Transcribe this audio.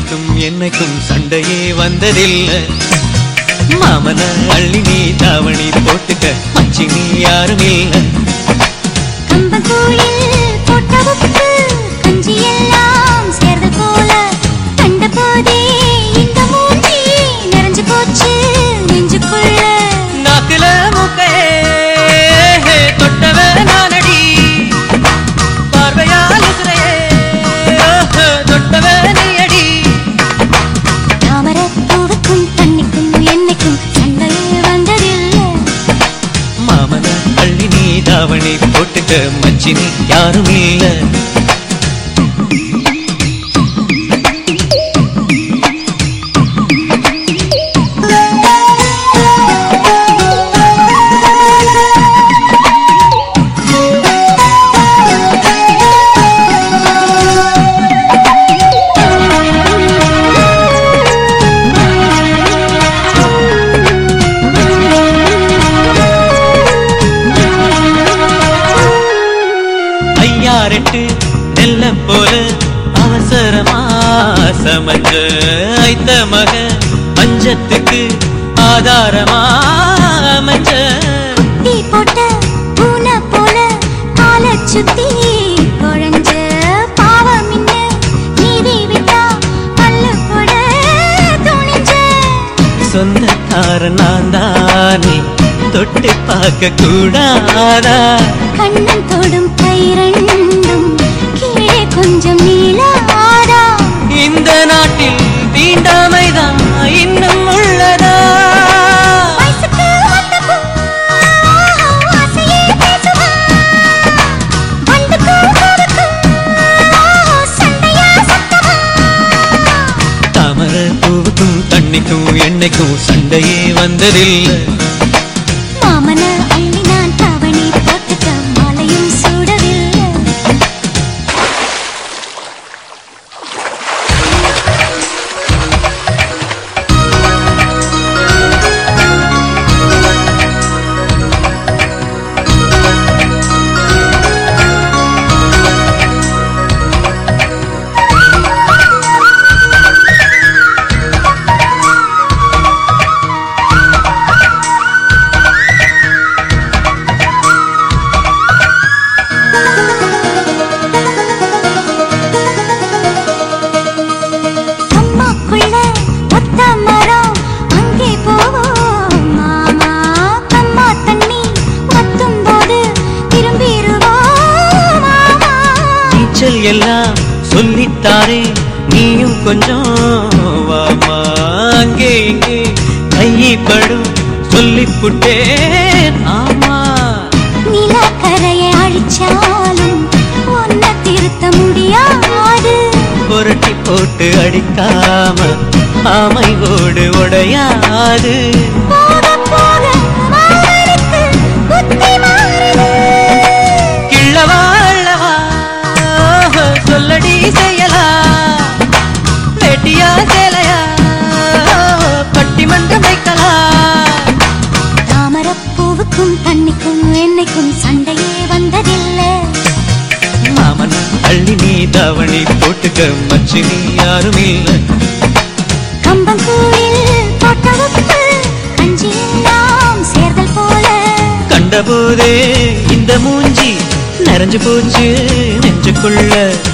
அன்னைக்கும் என்னைக்கும் சண்டையே வந்ததில்லை. மாமன அள்ளி நீ தாவணி போட்டுக்க மச்சி நீ யாரும் இல்ல. கம்பங்கூழில் போட்ட உப்பு கஞ்சி எல்லாம் சேர்ந்து போல கண்ட போதே இந்த மூஞ்சி நிறைஞ்சு போச்சு நெஞ்சுக்குள்ள. நாக்குல மூக்கையே தொட்டவ நானடி, பார்வையால் உசுரையே தொட்டவ நீயடி. தாமரப்பூவுக்கும் தண்ணிக்கும் என்னைக்கும் சண்டையே வந்ததில்லை. மாமன அள்ளி நீ தாவணி போட்டுக்க மச்சி நீ யாரும் இல்ல. ஐயாரெட்டு நெல்ல போல அவசரமா சமஞ்ச ஐத்த மக பஞ்சத்துக்கு ஆதாரமா அமைஞ்ச. குத்தி போட்ட பூனை போல காலை சுத்தி குழஞ்ச பாவம் இன்ன நீதி விட்டா பல்லு போட துணிஞ்ச. சொந்தக்கார நான் தானே தொட்டு பார்க்க கூடாதா? கண்ணன் தொடும் கை ரெண்டும் கீழே கொஞ்சம் நீளாதா? இந்த நாட்டில் தீண்டாமைதான் இன்னும் உள்ளதா? வயசுக்கு வந்த பூ ஆசையே பேசுவா, வண்டுக்கும் பூவுக்கும் சண்டையா சத்தமா? தாமர பூவுக்கும் தண்ணிக்கும் எண்ணெய்க்கும் சண்டையே வந்ததில்லை. மாமன அள்ளி நான் தாவணி போட்டுக்க மாலையும் சூடவில்லை. அம்மாக்குள்ள ஒத்த மரம் அங்கே போவோம் மாமா, அம்மா தண்ணி வத்தும் போது திரும்பிடுவோம் மாமா. நீச்சல் எல்லாம் சொல்லித்தாரே நீயும் கொஞ்சம் வாமா. அங்கே இங்கே கைப்படும் சொல்லிப்புட்டேன் ஆமா. நிலக்கரையை அழிச்சாலும் ஒன்ன திருத்த முடியாது. புரட்டி போட்டு அடிக்காம ஆமை ஓடு உடையாது. போக போக மாமனுக்கு புத்தி மாறுது. கிள்ளவா அள்ளவா சொல்லடி செய்யலா, வேட்டியா சேலையா பட்டிமன்றம் வைக்கலாம். தாமரப்பூவுக்கும் தண்ணிக்கும் என்னைக்கும் சண்டையே வந்ததில்லை. மாமன் அள்ளி நீ தாவணி போட்டுக்க மச்சி நீ யாரும் இல்ல. கம்பங்கூழில் போட்ட உப்பு கஞ்சி எல்லாம் சேர்தல் போல கண்டபோதே இந்த மூஞ்சி நிறைஞ்சு போச்சு நெஞ்சுக்குள்ள.